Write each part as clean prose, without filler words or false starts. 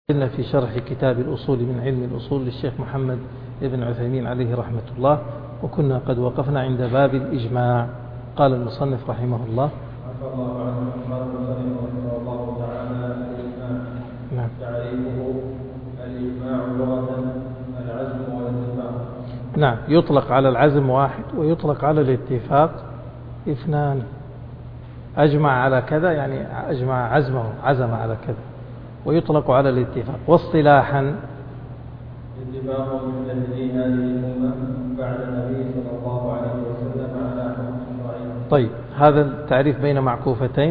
كنا في شرح كتاب الأصول من علم الأصول للشيخ محمد بن عثيمين عليه رحمة الله، وكنا قد وقفنا عند باب الإجماع. قال المصنف رحمه الله: نعم. تعريفه: الإجماع لغة العزم والاتفاق. نعم، يطلق على العزم واحد ويطلق على الاتفاق اثنان. أجمع على كذا يعني أجمع عزمه، عزم على كذا، ويطلق على الاتفاق. واصطلاحا: اتفاق مجتهدي هذه الأمة بعد النبي صلى الله عليه وسلم على حكم شرعي. طيب، هذا التعريف بين معكوفتين،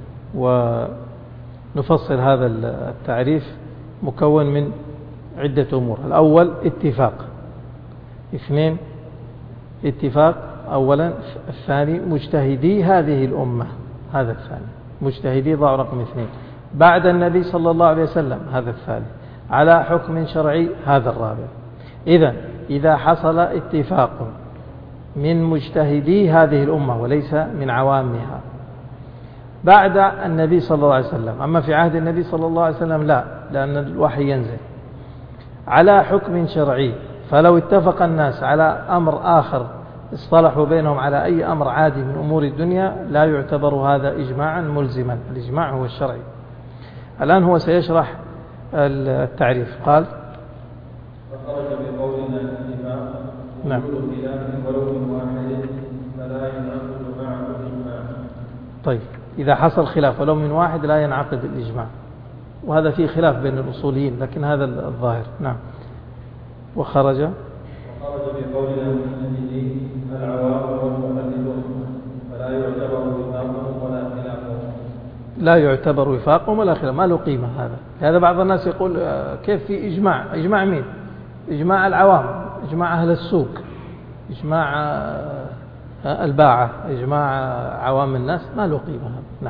ونفصل هذا التعريف مكون من عدة أمور. الأول اتفاق، اثنين اتفاق أولا. الثاني مجتهدي هذه الأمة، هذا الثاني. مجتهدي ضع رقم اثنين. بعد النبي صلى الله عليه وسلم، هذا الثالث. على حكم شرعي، هذا الرابع. إذا حصل اتفاق من مجتهدي هذه الأمة وليس من عوامها بعد النبي صلى الله عليه وسلم، أما في عهد النبي صلى الله عليه وسلم لا، لأن الوحي ينزل على حكم شرعي. فلو اتفق الناس على أمر آخر اصطلحوا بينهم على أي أمر عادي من أمور الدنيا، لا يعتبر هذا إجماعا ملزما. الإجماع هو الشرعي. الآن هو سيشرح التعريف. قال: فخرج بقولنا الاتفاق نعم. وجود خلاف ولو من واحد فلا ينعقد معه الإجماع. طيب، إذا حصل خلاف ولو من واحد لا ينعقد الإجماع، وهذا فيه خلاف بين الأصوليين، لكن هذا الظاهر. نعم. وخرج بقولنا المجتهدين العوام والمقلدون فلا يعتبر وفاقهم ولا خلافهم. لا يعتبر وفاقهم ولا خلاف، ما له قيمة. هذا بعض الناس يقول كيف في إجماع؟ إجماع مين؟ إجماع العوام، إجماع أهل السوق، إجماع الباعة، إجماع عوام الناس، ما له قيمة هذا. نعم.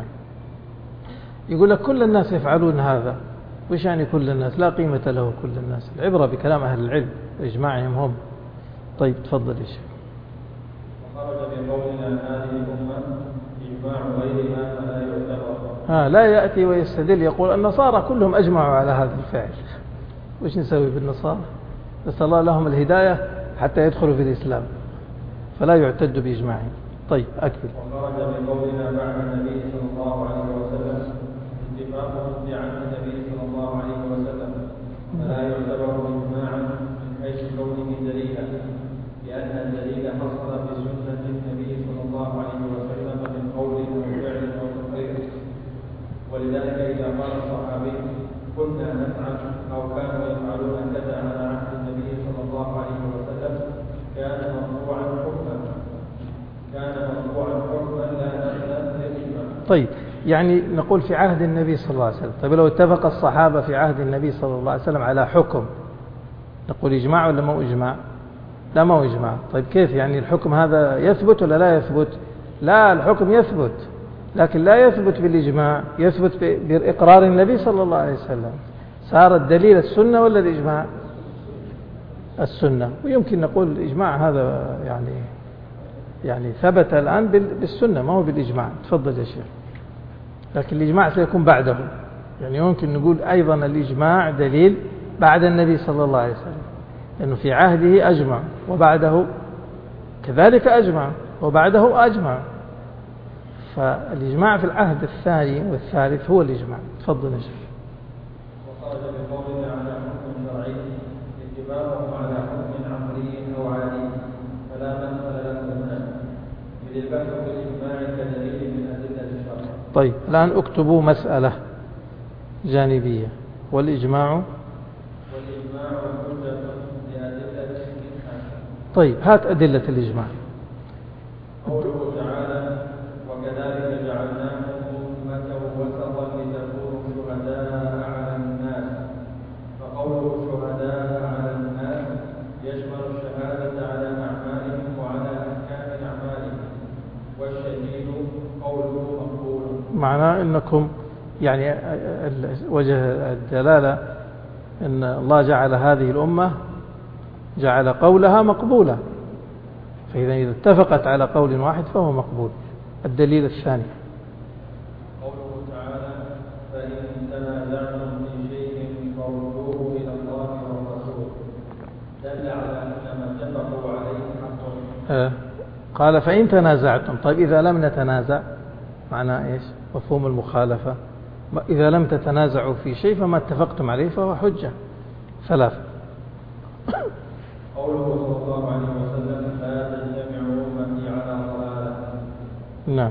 يقول لك كل الناس يفعلون هذا. وش يعني كل الناس؟ لا قيمة له كل الناس. العبرة بكلام أهل العلم، إجماعهم هم. طيب، تفضل يا شيخ. وخرج بقولنا هذه الأمة إجماع غيرها فلا يعتبر. لا يأتي ويستدل يقول النصارى كلهم أجمعوا على هذا الفعل. وش نسوي بالنصارى؟ نسأل الله لهم الهداية حتى يدخلوا في الإسلام، فلا يعتد بإجماعهم. طيب، أكمل. وخرج بقولنا بعد النبي صلى الله عليه وسلم اتفاقهم في عهد النبي صلى الله عليه وسلم فلا يعتبر إجماعا من حيث كونه دليلا، لأن الدليل حصل بسنة النبي صلى الله عليه وسلم من قول أو فعل أو تقرير. ولذلك إذا قال الصحابي كنا نفعل أو كانوا يفعلون كذا على عهد النبي صلى الله عليه وسلم كان مرفوعا حكما لا نقلا للإجماع. طيب، يعني نقول في عهد النبي صلى الله عليه وسلم. طيب، لو اتفق الصحابة في عهد النبي صلى الله عليه وسلم على حكم، نقول إجماع ولا ما إجماع؟ لا، ما إجماع. طيب، كيف يعني الحكم هذا يثبت ولا لا يثبت؟ لا، الحكم يثبت، لكن لا يثبت بالإجماع، يثبت بإقرار النبي صلى الله عليه وسلم. صار الدليل السنة ولا الإجماع؟ السنة. ويمكن نقول الإجماع هذا يعني ثبت الآن بالسنة، ما هو بالإجماع. تفضل يا شيخ. لكن الإجماع سيكون بعده، يعني يمكن نقول أيضا الإجماع دليل بعد النبي صلى الله عليه وسلم، لأنه في عهده أجمع وبعده كذلك أجمع وبعده أجمع. فالإجماع في العهد الثاني والثالث هو الإجماع. تفضل يا شيخ. وخرج بقولنا على حكم شرعي اتفاقهم على حكم عقلي أو عادي فلا مثل له هنا، إذ البحث بالإجماع كدليل من أدلة الشرع. طيب، الآن اكتبوا مسألة جانبية. والإجماع حجة لأدلة منها. طيب، هات أدلة الإجماع. قوله تعالى وكذلك جعلناكم أمة وسطا لتكونوا شهداء على الناس. فقوله شهداء على الناس يشمل الشهادة على أعمالهم وعلى أحكام أعمالهم، والشهيد قوله مقبول. معناه أنكم يعني وجه الدلالة أن الله جعل هذه الأمة، جعل قولها مقبولة، فإذا اتفقت على قول واحد فهو مقبول. الدليل الثاني قوله تعالى فإن تنازعتم في شيء دل على أن ما اتفقوا عليه حق. قال فإن تنازعتم. طيب إذا لم نتنازع معناه إيش؟ مفهوم المخالفة. إذا لم تتنازعوا في شيء فما اتفقتم عليه فهو حجة. 3. قوله صلى الله عليه وسلم لا تجتمع أمتي على ضلالة. نعم.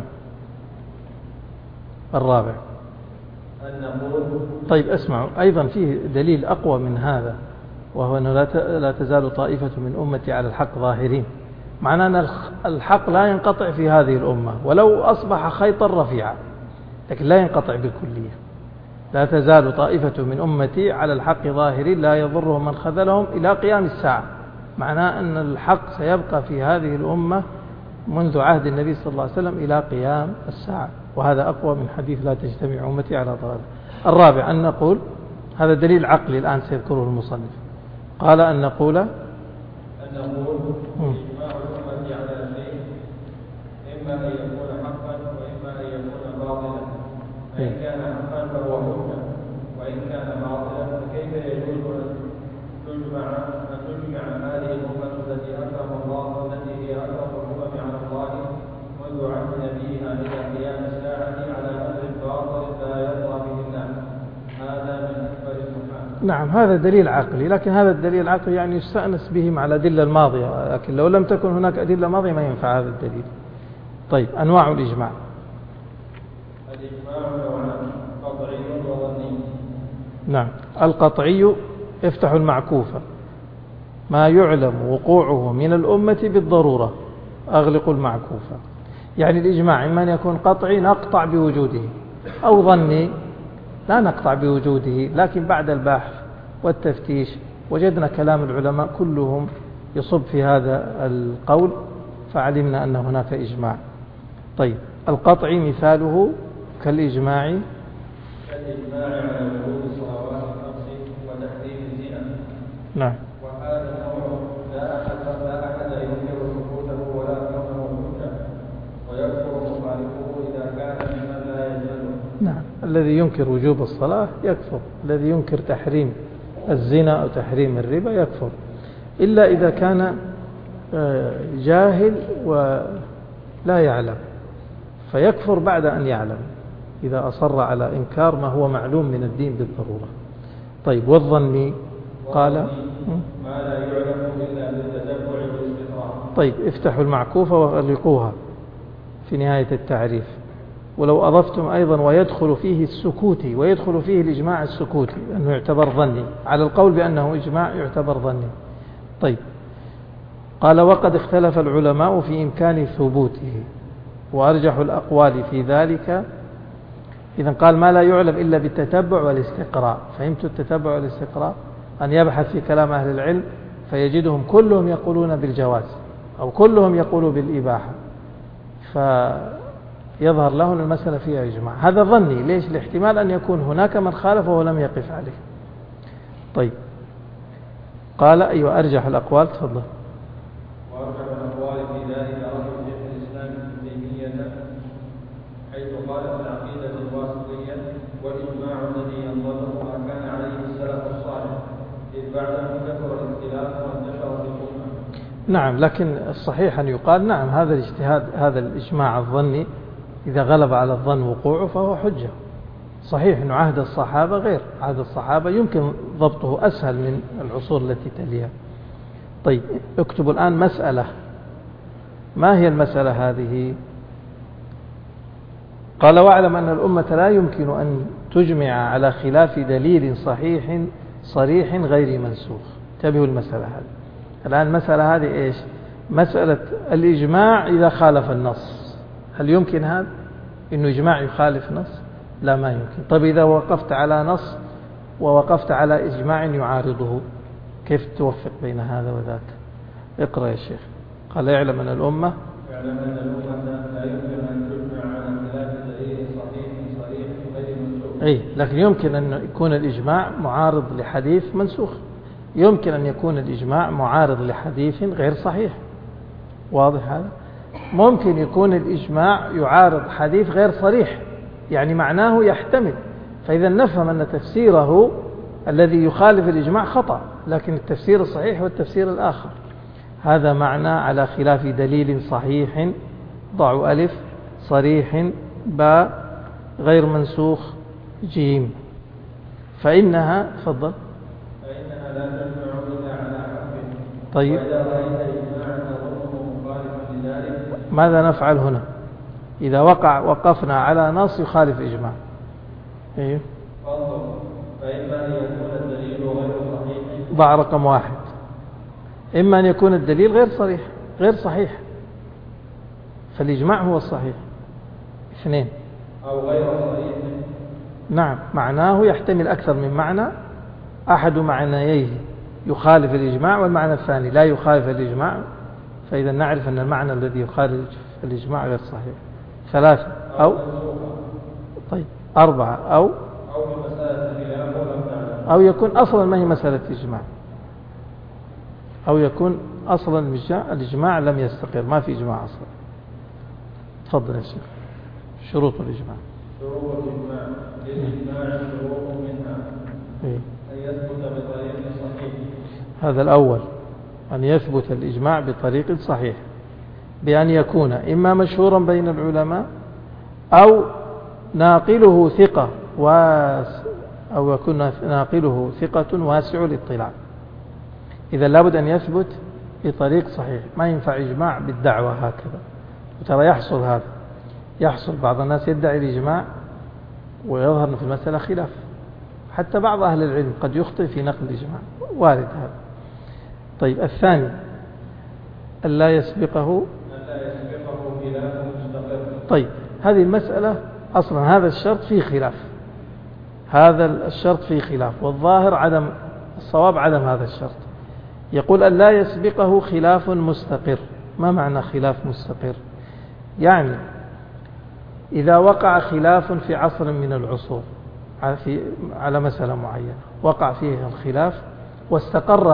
4. أن نقول. طيب اسمعوا، أيضا فيه دليل أقوى من هذا، وهو أنه لا تزال طائفة من أمتي على الحق ظاهرين. معناه أن الحق لا ينقطع في هذه الأمة ولو أصبح خيطا رفيعا، لكن لا ينقطع بالكلية. لا تزال طائفة من أمتي على الحق ظاهرين لا يضرهم من خذلهم إلى قيام الساعة. معناه أن الحق سيبقى في هذه الأمة منذ عهد النبي صلى الله عليه وسلم إلى قيام الساعة، وهذا أقوى من حديث لا تجتمع أمتي على ضلالة. 4 أن نقول، هذا دليل عقلي الآن سيذكره المصنف، قال أن نقول إجماع الأمة على شيء إما أن يكون حقا وإما أن يكون باطلا، فإن كان حقا فهو حجة، وإن كان باطلا فكيف يجوز أن تجمع هذه الأمة التي أكرم الله، التي هي أكرم الأمم على الله منذ عهد نبيها إلى قيام الساعة على أمر باطل لا يرضى به الله؟ هذا من أكبر المحال. نعم هذا دليل عقلي، لكن هذا الدليل العقلي يعني يستأنس به مع الأدلة الماضية، لكن لو لم تكن هناك أدلة ماضية ما ينفع هذا الدليل. طيب أنواع الإجماع. الإجماع نوعان، قطعي وظني. نعم. القطعي افتح المعكوفة، ما يعلم وقوعه من الأمة بالضرورة، أغلق المعكوفة. يعني الإجماع إما أن يكون قطعي نقطع بوجوده، أو ظني لا نقطع بوجوده، لكن بعد البحث والتفتيش وجدنا كلام العلماء كلهم يصب في هذا القول فعلمنا أن هناك إجماع. طيب القطعي مثاله كالإجماع على وجوب الصلوات الخمس وتحريم الزنا. نعم. وهذا النوع لا أحد ينكر ثبوته ولا كونه حجة، ويكفر مخالفه إذا كان ممن لا يجهله. نعم. الذي ينكر وجوب الصلاة يكفر، الذي ينكر تحريم الزنا أو تحريم الربا يكفر، إلا إذا كان جاهل ولا يعلم، فيكفر بعد أن يعلم إذا أصر على إنكار ما هو معلوم من الدين بالضرورة. طيب والظني قال ما لا يعلم إلا بالتتبع والاستقراء. طيب افتحوا المعكوفة وغلقوها في نهاية التعريف. ولو أضفتم أيضا ويدخل فيه السكوتي، ويدخل فيه الإجماع السكوتي أنه يعتبر ظني، على القول بأنه إجماع يعتبر ظني. طيب قال وقد اختلف العلماء في إمكان ثبوته، وأرجح الأقوال في ذلك. إذن قال ما لا يعلم إلا بالتتبع والاستقراء. فهمت التتبع والاستقراء؟ أن يبحث في كلام أهل العلم فيجدهم كلهم يقولون بالجواز أو كلهم يقولوا بالإباحة، فيظهر له أن المسألة فيها إجماع. هذا ظني، ليش؟ لاحتمال أن يكون هناك من خالف ولم يقف عليه. طيب قال أيوة أرجح الأقوال. تفضل. وأرجح الأقوال في ذلك رجل شيخ الإسلام ابن تيمية، حيث قال في العقيدة الواسطية: والإجماع الذي ينضبط ما كان عليه السلف الصالح، إذ بعده كثر الاختلاف وانتشرت الأمة. نعم، لكن الصحيح أن يقال نعم هذا الاجتهاد، هذا الإجماع الظني إذا غلب على الظن وقوعه فهو حجة. صحيح أن عهد الصحابة غير، عهد الصحابة يمكن ضبطه أسهل من العصور التي تليها. طيب اكتبوا الآن مسألة. ما هي المسألة هذه؟ قال واعلم أن الأمة لا يمكن أن تجمع على خلاف دليل صحيح صريح غير منسوخ. انتبهوا المسألة هذه. الآن المسألة هذه إيش؟ مسألة الإجماع إذا خالف النص. هل يمكن هذا؟ إنه إجماع يخالف نص؟ لا، ما يمكن. طيب إذا وقفت على نص ووقفت على إجماع يعارضه كيف توفق بين هذا وذاك؟ اقرأ يا شيخ. قال يعلم أن الأمة لا يمكن أن تجمع على خلاف دليل صحيح صريح غير منسوخ. أي، لكن يمكن أن يكون الإجماع معارض لحديث منسوخ، يمكن أن يكون الإجماع معارض لحديث غير صحيح. واضح هذا؟ ممكن يكون الإجماع يعارض حديث غير صريح، يعني معناه يحتمل. فإذا نفهم أن تفسيره الذي يخالف الإجماع خطأ، لكن التفسير الصحيح هو التفسير الآخر. هذا معنى على خلاف دليل صحيح، ضعوا ألف، صريح، باء، غير منسوخ، جيم. فإنها تفضل فإنها لا تجمع إلا على حرف. طيب وإذا رأيت إجماعا تظنه مخالفا لذلك ماذا نفعل هنا إذا وقفنا على نص يخالف إجماع؟ أيوه فانظر، فإما أن يكون الدليل غير صحيح. ضع رقم 1. إما أن يكون الدليل غير صحيح، فالإجماع هو الصحيح. 2 أو غير صحيح. نعم، معناه يحتمل أكثر من معنى، أحد معنييه يخالف الإجماع والمعنى الثاني لا يخالف الإجماع، فإذا نعرف أن المعنى الذي يخالف الإجماع غير صحيح. 3 طيب 4 أو يكون أصلا ما هي مسألة إجماع، أو يكون أصلا الإجماع لم يستقر، ما في إجماع أصلا. تفضل يا شيخ. شروط الإجماع. شروط الإجماع. للإجماع شروط منها أن يثبت بطريق صحيح. هذا الأول، أن يثبت الإجماع بطريق صحيح، بأن يكون إما مشهورا بين العلماء أو ناقله ثقة أو يكون ناقله ثقة واسع الاطلاع. إذا لابد أن يثبت بطريق صحيح، ما ينفع إجماع بالدعوة هكذا. وترى يحصل هذا، يحصل بعض الناس يدعي الإجماع ويظهر في المسألة خلاف، حتى بعض أهل العلم قد يخطئ في نقل الإجماع، وارد هذا. طيب الثاني ألا يسبقه خلاف مستقر. طيب هذه المسألة أصلا هذا الشرط فيه خلاف، هذا الشرط فيه خلاف، والظاهر الصواب عدم هذا الشرط. يقول ألا يسبقه خلاف مستقر. ما معنى خلاف مستقر؟ يعني إذا وقع خلاف في عصر من العصور على مسألة معينة، وقع فيه الخلاف واستقر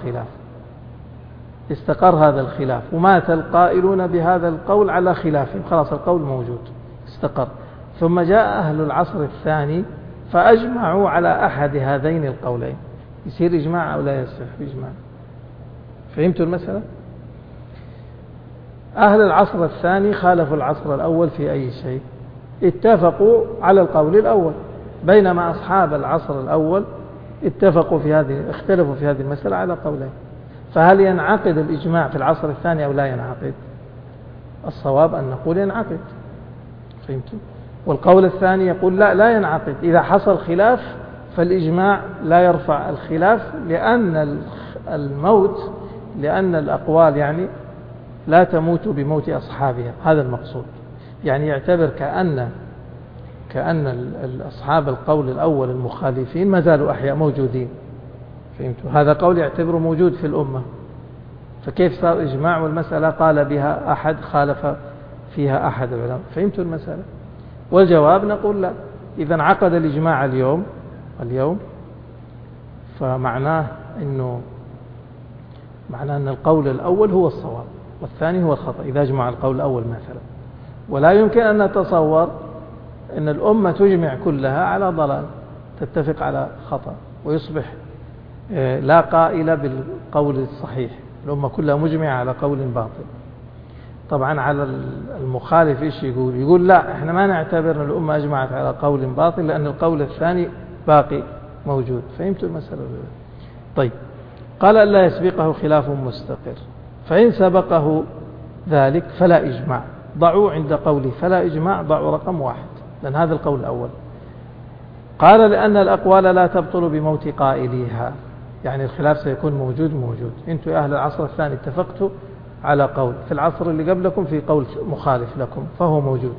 هذا الخلاف ومات القائلون بهذا القول على خلافهم، خلاص القول موجود استقر، ثم جاء أهل العصر الثاني فأجمعوا على أحد هذين القولين، يصير إجماع أو لا يصح إجماع؟ فهمتوا المسألة؟ أهل العصر الثاني خالفوا العصر الأول في أي شيء؟ اتفقوا على القول الأول، بينما أصحاب العصر الأول اختلفوا في هذه المسألة على قولين. فهل ينعقد الإجماع في العصر الثاني أو لا ينعقد؟ الصواب أن نقول ينعقد. فهمتوا؟ والقول الثاني يقول لا ينعقد، إذا حصل خلاف فالإجماع لا يرفع الخلاف، لأن الأقوال يعني لا تموت بموت أصحابها، هذا المقصود. يعني يعتبر كأن أصحاب القول الأول المخالفين ما زالوا أحياء موجودين. فهمتوا؟ هذا قول يعتبره موجود في الأمة، فكيف صار إجماع والمسألة قال بها أحد خالف فيها أحد العلماء؟ فهمتوا المسألة؟ والجواب نقول لا، إذا انعقد الإجماع اليوم فمعناه أن القول الأول هو الصواب والثاني هو الخطأ، إذا اجمع القول الأول مثلا. ولا يمكن أن نتصور أن الأمة تجمع كلها على ضلال، تتفق على خطأ ويصبح لا قائل بالقول الصحيح، الأمة كلها مجمعة على قول باطل. طبعا على المخالف إيش يقول لا، إحنا ما نعتبر أن الأمة أجمعت على قول باطل لأن القول الثاني باقي موجود. فهمتوا المسألة؟ طيب، قال ألا يسبقه خلاف مستقر، فإن سبقه ذلك فلا إجماع. ضعوا عند قوله فلا إجماع، ضعوا رقم 1، لأن هذا القول الأول. قال لأن الأقوال لا تبطل بموت قائليها، يعني الخلاف سيكون موجود. أنتم يا أهل العصر الثاني اتفقتوا على قول، في العصر اللي قبلكم في قول مخالف لكم فهو موجود.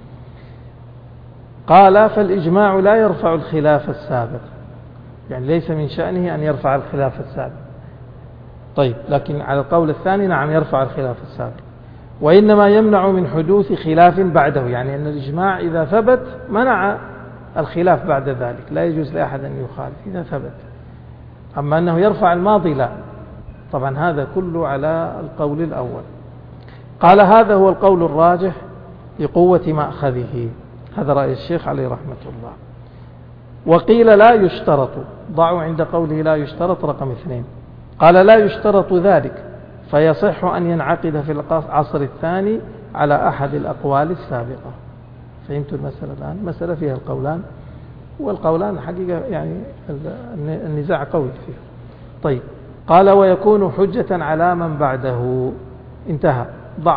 قال فالإجماع لا يرفع الخلاف السابق، يعني ليس من شأنه أن يرفع الخلاف السابق. طيب، لكن على القول الثاني نعم يرفع الخلاف السابق، وإنما يمنع من حدوث خلاف بعده، يعني أن الإجماع إذا ثبت منع الخلاف بعد ذلك، لا يجوز لأحد أن يخالف إذا ثبت. أما أنه يرفع الماضي لا، طبعا هذا كله على القول الأول. قال هذا هو القول الراجح لقوة مأخذه، هذا رأي الشيخ عليه رحمة الله. وقيل لا يشترط، ضعوا عند قوله لا يشترط رقم 2. قال لا يشترط ذلك فيصح أن ينعقد في العصر الثاني على أحد الأقوال السابقة. فهمتوا المسألة الآن؟ مسألة فيها القولان، والقولان حقيقة يعني النزاع قوي فيها. طيب، قال ويكون حجة على من بعده. انتهى. ضع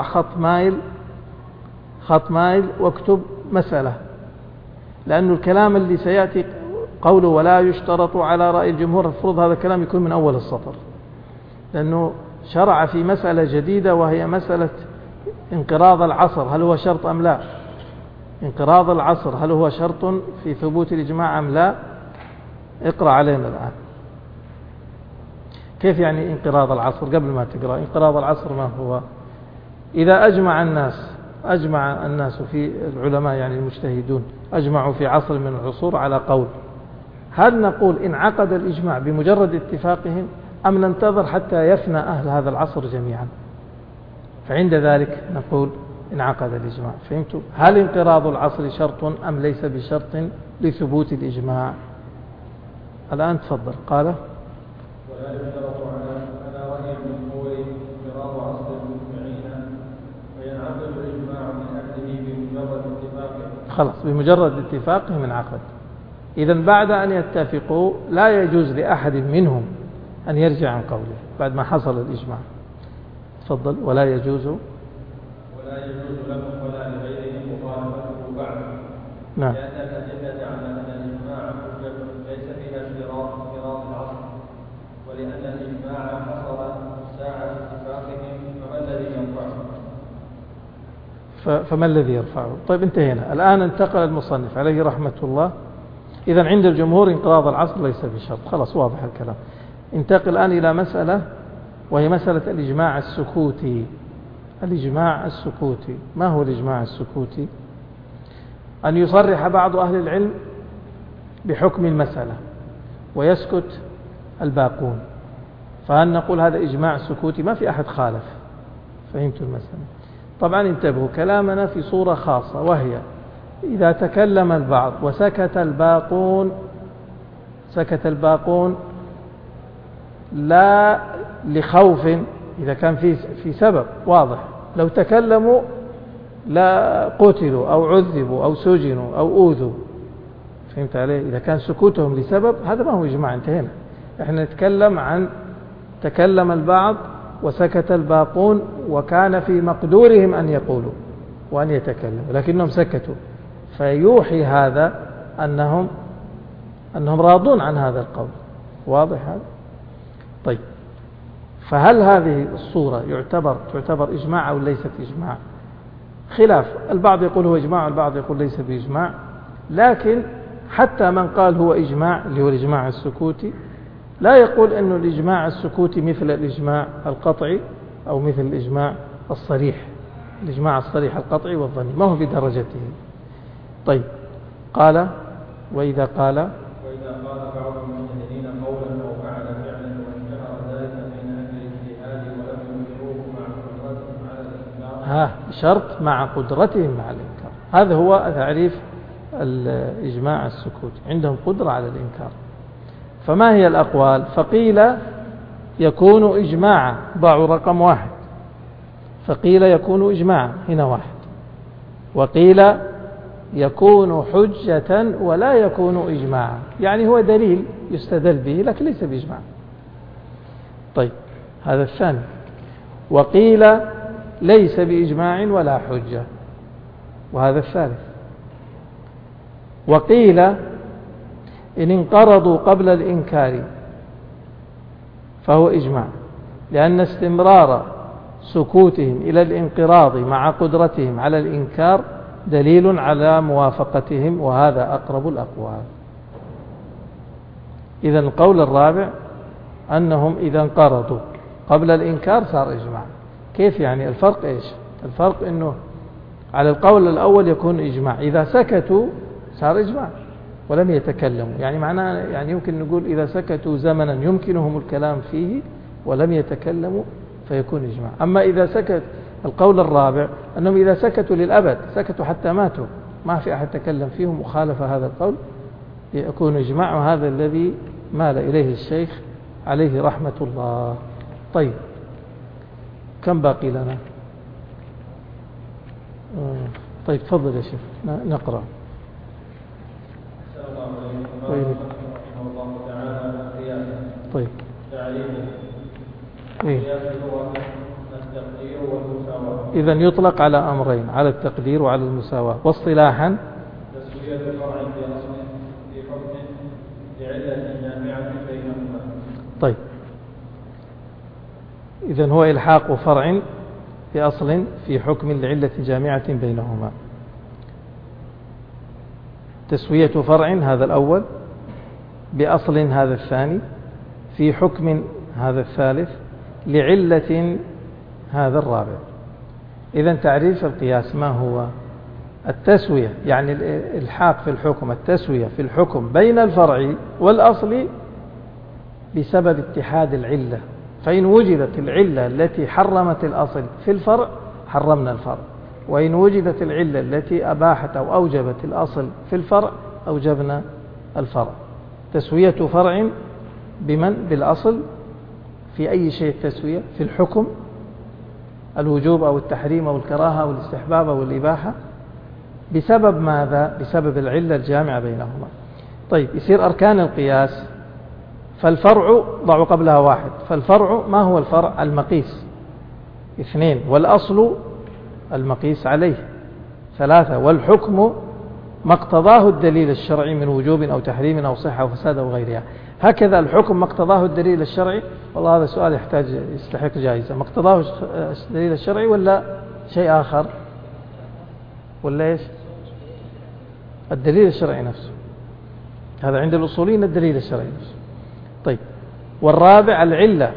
خط مايل واكتب مسألة، لأن الكلام اللي سيأتي قوله ولا يشترط على رأي الجمهور، المفروض هذا الكلام يكون من أول السطر، لأنه شرع في مسألة جديدة وهي مسألة انقراض العصر، هل هو شرط أم لا؟ انقراض العصر هل هو شرط في ثبوت الإجماع أم لا؟ اقرأ علينا الآن. كيف يعني انقراض العصر؟ قبل ما تقرأ، انقراض العصر ما هو؟ إذا أجمع الناس في العلماء يعني المجتهدون أجمعوا في عصر من العصور على قول، هل نقول انعقد الإجماع بمجرد اتفاقهم أم ننتظر حتى يفنى أهل هذا العصر جميعا؟ فعند ذلك نقول انعقد الإجماع. فهمتوا؟ هل انقراض العصر شرط أم ليس بشرط لثبوت الإجماع؟ الآن تفضل. قال ولا يشترط على رأي الجمهور انقراض عصر المجمعين وينعقد الإجماع من أهله بمجرد اتفاقهم. خلاص، بمجرد اتفاقهم انعقد. إذن بعد أن يتفقوا لا يجوز لأحد منهم أن يرجع عن قوله بعد ما حصل الإجماع. تفضل. ولا يجوز لهم ولا لغيرهم مخالفته بعد. نعم. لأن الأدلة على أن الإجماع حجة ليس فيها اشتراط العصر، ولأن الإجماع حصل ساعة اتفاقهم، فما الذي يرفعه؟ طيب، انتهينا. الآن انتقل المصنف عليه رحمة الله. إذن عند الجمهور انقراض العصر ليس بشرط، خلاص واضح الكلام. انتقل الآن إلى مسألة وهي مسألة الإجماع السكوتي. الإجماع السكوتي، ما هو الإجماع السكوتي؟ أن يصرح بعض أهل العلم بحكم المسألة ويسكت الباقون، فهل نقول هذا إجماع سكوتي؟ ما في أحد خالف. فهمتوا المسألة؟ طبعا انتبهوا، كلامنا في صورة خاصة، وهي إذا تكلم البعض وسكت الباقون لا لخوف، إذا كان في سبب واضح، لو تكلموا لا قتلوا أو عذبوا أو سجنوا أو أوذوا. فهمت عليه؟ إذا كان سكوتهم لسبب هذا ما هو إجماع، انتهينا. احنا نتكلم عن تكلم البعض وسكت الباقون وكان في مقدورهم أن يقولوا وأن يتكلموا لكنهم سكتوا، فيوحي هذا أنهم راضون عن هذا القول. واضح هذا؟ طيب، فهل هذه الصورة تعتبر إجماع أو ليست إجماع؟ خلاف، البعض يقول هو إجماع والبعض يقول ليس بإجماع. لكن حتى من قال هو إجماع اللي هو الإجماع السكوتي لا يقول أنه الإجماع السكوتي مثل الإجماع القطعي أو مثل الإجماع الصريح. الإجماع الصريح القطعي والظني ما هو بدرجته. طيب، قال وإذا قال بعض المجتهدين قولا أو فعل فعلا واشتهر ذلك بين أهل الاجتهاد ولم ينكروه مع قدرتهم على الإنكار. شرط مع قدرتهم على الإنكار. هذا هو تعريف الإجماع السكوتي، عندهم قدرة على الإنكار. فما هي الأقوال؟ فقيل يكون إجماعا، ضعوا رقم 1. فقيل يكون إجماعا، هنا 1. وقيل يكون حجة ولا يكون إجماعا، يعني هو دليل يستدل به لكن ليس بإجماع. طيب، هذا الثاني. وقيل ليس بإجماع ولا حجة، وهذا الثالث. وقيل إن انقرضوا قبل الإنكار فهو إجماع، لأن استمرار سكوتهم إلى الانقراض مع قدرتهم على الإنكار دليل على موافقتهم، وهذا أقرب الأقوال. إذا القول الرابع أنهم إذا انقرضوا قبل الإنكار صار إجماع. كيف يعني؟ الفرق إيش؟ الفرق أنه على القول الأول يكون إجماع، إذا سكتوا صار إجماع ولم يتكلموا، يعني معناه يعني يمكن نقول إذا سكتوا زمنا يمكنهم الكلام فيه ولم يتكلموا فيكون إجماع. أما إذا سكت القول الرابع أنهم إذا سكتوا للأبد، سكتوا حتى ماتوا، ما في أحد تكلم فيهم وخالف هذا القول، يكون إجماع، وهذا الذي مال إليه الشيخ عليه رحمة الله. طيب كم باقي لنا؟ طيب تفضل يا شيخ نقرأ. طيب إذن يطلق على أمرين، على التقدير وعلى المساواة. واصطلاحا تسوية فرع في أصل في حكم لعلة جامعة بينهما. طيب إذن هو إلحاق فرع في أصل في حكم لعلة جامعة بينهما. تسوية فرع هذا الأول بأصل هذا الثاني في حكم هذا الثالث لعلة هذا الرابع. إذن تعريف القياس ما هو؟ التسوية يعني الإلحاق في الحكم، التسوية في الحكم بين الفرع والأصل بسبب اتحاد العلة. فإن وجدت العلة التي حرمت الأصل في الفرع حرمنا الفرع، وإن وجدت العلة التي أباحت أو أوجبت الأصل في الفرع أوجبنا الفرع. تسوية فرع بمن؟ بالأصل. في أي شيء التسوية؟ في الحكم، الوجوب أو التحريم أو الكراهة أو الاستحباب أو الإباحة. بسبب ماذا؟ بسبب العلة الجامعة بينهما. طيب يصير أركان القياس. فالفرع ضعوا قبلها واحد. فالفرع ما هو الفرع؟ المقيس 2، والأصل المقيس عليه 3، والحكم ما اقتضاه الدليل الشرعي من وجوب أو تحريم أو صحة أو فساد أو غيرها. هكذا الحكم ما اقتضاه الدليل الشرعي. والله هذا سؤال يستحق جائزة. ما اقتضاه الدليل الشرعي ولا شيء آخر ولا إيش؟ الدليل الشرعي نفسه. هذا عند الأصوليين الدليل الشرعي نفسه. طيب والرابع العلة.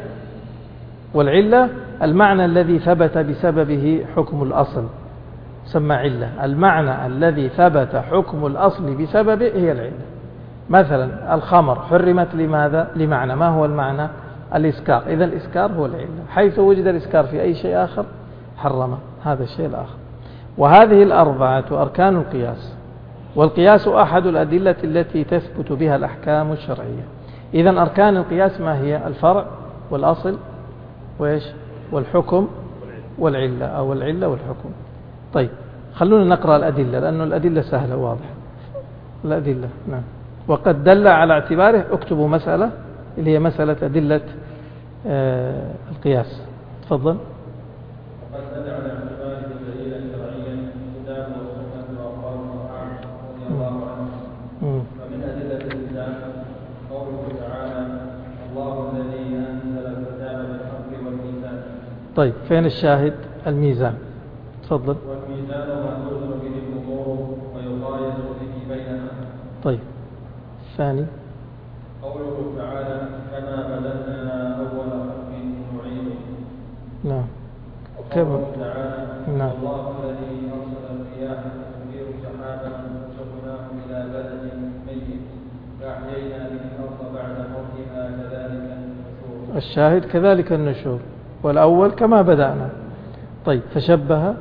والعلة المعنى الذي ثبت بسببه حكم الأصل سمى علة. المعنى الذي ثبت حكم الأصل بسببه هي العلة. مثلا الخمر حرمت لماذا؟ لمعنى. ما هو المعنى؟ الإسكار. إذا الإسكار هو العلة. حيث وجد الإسكار في أي شيء آخر حرم هذا الشيء الآخر. وهذه الأربعة أركان القياس. والقياس أحد الأدلة التي تثبت بها الأحكام الشرعية. إذن أركان القياس ما هي؟ الفرع والأصل وإيش؟ والحكم والعلة أو العلة والحكم. طيب خلونا نقرأ الأدلة لأن الأدلة سهلة واضحة. الأدلة نعم. وقد دل على اعتباره. اكتبوا مسألة اللي هي مسألة أدلة القياس. تفضل. وقد دل على اعتباره دليلا شرعيا الكتاب والسنة وأقوال الصحابة رضي الله عنهم. ومن أدلة الإسلام قوله تعالى الله الذي أنزل الكتاب بالحق والميزان. طيب فين الشاهد؟ الميزان. تفضل. والميزان ما توزن به الأمور ويقايس به بينها. طيب الثاني قوله تعالى كما بدأنا أول خلق نعيده. نعم. وقوله تعالى نعم. الله الذي أرسل الرياح تثير سحابا فسقناه إلى بلد ميت فأحيينا به الأرض بعد موتها كذلك النشور. الشاهد كذلك النشور. والأول كما بدأنا. طيب فشبه الله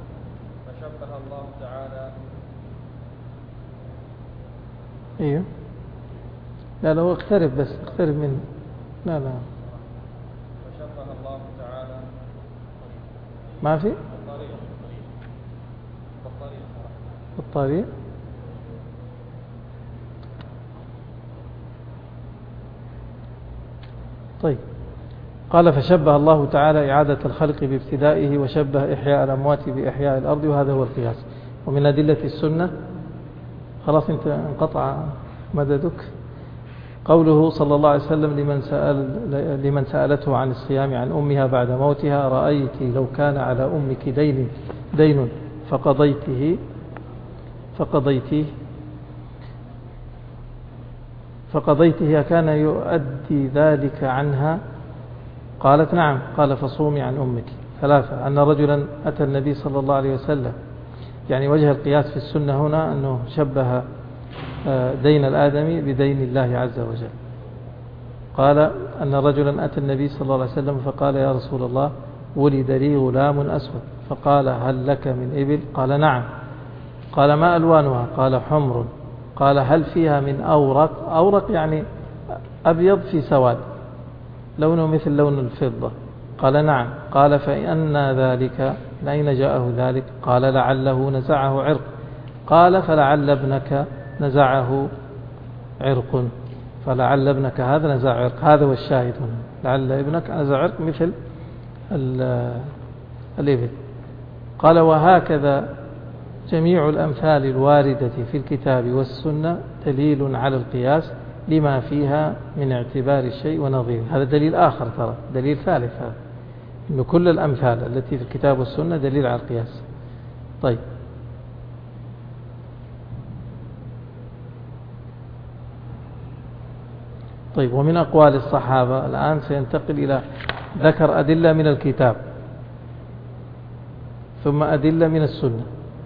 تعالى. ايوه لا هو اقترب بس اقترب منه. لا فشبه الله تعالى ما في الطريق. طيب قال فشبه الله تعالى إعادة الخلق بابتدائه وشبه إحياء الأموات بإحياء الأرض وهذا هو القياس. ومن أدلة السنة خلاص انت انقطع مددك. قوله صلى الله عليه وسلم لمن سألته عن الصيام عن أمها بعد موتها رأيت لو كان على أمك دين فقضيته كان يؤدي ذلك عنها؟ قالت نعم. قال فصومي عن أمك. 3 أن رجلا أتى النبي صلى الله عليه وسلم. يعني وجه القياس في السنة هنا أنه شبه دين الآدمي بدين الله عز وجل. قال أن رجلا أتى النبي صلى الله عليه وسلم فقال يا رسول الله ولد لي غلام أسود. فقال هل لك من إبل؟ قال نعم. قال ما ألوانها؟ قال حمر. قال هل فيها من أورق؟ أورق يعني أبيض في سواد لونه مثل لون الفضة. قال نعم. قال فأن ذلك من أين جاءه ذلك؟ قال لعله نزعه عرق. قال فلعل ابنك نزعه عرق، فلعل ابنك هذا نزع عرق. هذا هو الشاهد هنا، لعل ابنك نزع عرق مثل الإبل. قال وهكذا جميع الأمثال الواردة في الكتاب والسنة دليل على القياس لما فيها من اعتبار الشيء ونظيره. هذا دليل آخر، ترى دليل ثالث هذا، إن كل الأمثال التي في الكتاب والسنة دليل على القياس. طيب ومن أقوال الصحابة الآن سينتقل إلى ذكر أدلة من الكتاب ثم أدلة من السنة،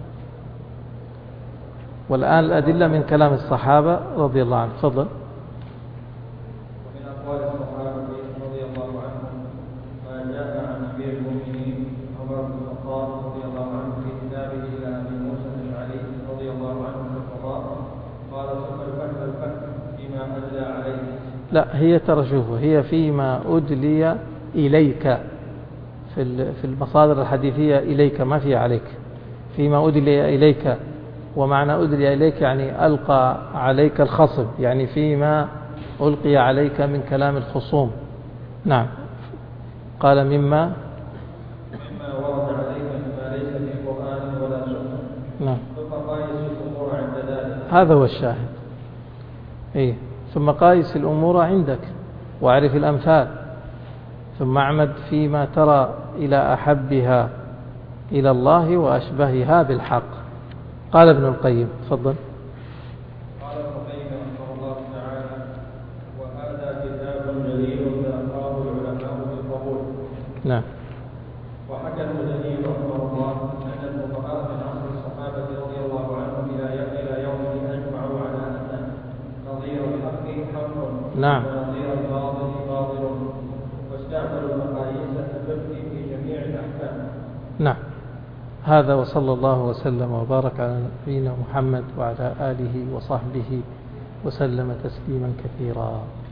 والآن الأدلة من كلام الصحابة رضي الله عنهم. تفضل. ومن أقوال الصحابة رضي الله عنهم ما جاء عن أمير المؤمنين عمر بن الخطاب رضي الله عنه في كتابه إلى أبي موسى الأشعري رضي الله عنه في القضاء، قال ثم الفهم فيما أدلى عليه. لا، هي ترى شوفوا، هي فيما أدلي إليك في المصادر الحديثية إليك، ما في عليك. فيما أدلي إليك، ومعنى أدلي إليك يعني ألقى عليك الخصم، يعني فيما ألقي عليك من كلام الخصوم. نعم. قال مما ورد عليك مما ليس في القرآن ولا سنة. نعم. ثم قايس الأمور عند ذلك. هذا هو الشاهد. إيه. ثم قايس الأمور عندك واعرف الأمثال، ثم اعمد فيما ترى إلى أحبها إلى الله وأشبهها بالحق. قال ابن القيم. تفضل. قال ابن القيم رحمه الله تعالى: وهذا كتاب جليل تلقاه العلماء بالقبول. نعم. وحكى المزني رحمه الله أن الفقهاء من عصر الصحابة رضي الله عنهم إلى يومه أجمعوا على أن نظير الحق حق نعم. ونظير الباطل باطل، واستعملوا المقاييس التي في جميع الأحكام. نعم. هذا، وصلى الله وسلم وبارك على نبينا محمد وعلى آله وصحبه وسلم تسليما كثيرا.